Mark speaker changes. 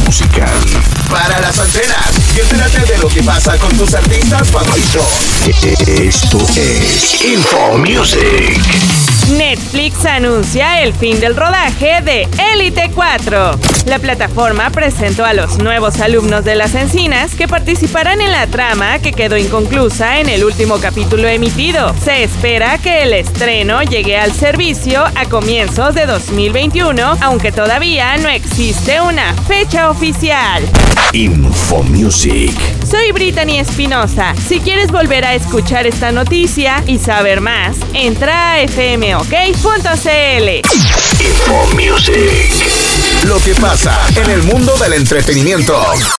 Speaker 1: musical.
Speaker 2: Para las antenas y entérate de lo que pasa con tus artistas favoritos.
Speaker 1: Esto es Info Music.
Speaker 3: Netflix anuncia el fin del rodaje de Élite 4. La plataforma presentó a los nuevos alumnos de Las Encinas que participarán en la trama que quedó inconclusa en el último capítulo emitido. Se espera que el estreno llegue al servicio a comienzos de 2021, aunque todavía no existe una fecha oficial.
Speaker 1: Info Music.
Speaker 3: Soy Brittany Espinosa. Si quieres volver a escuchar esta noticia y saber más, entra a fmok.cl.
Speaker 1: Info Music.
Speaker 2: Lo que pasa en el mundo del entretenimiento.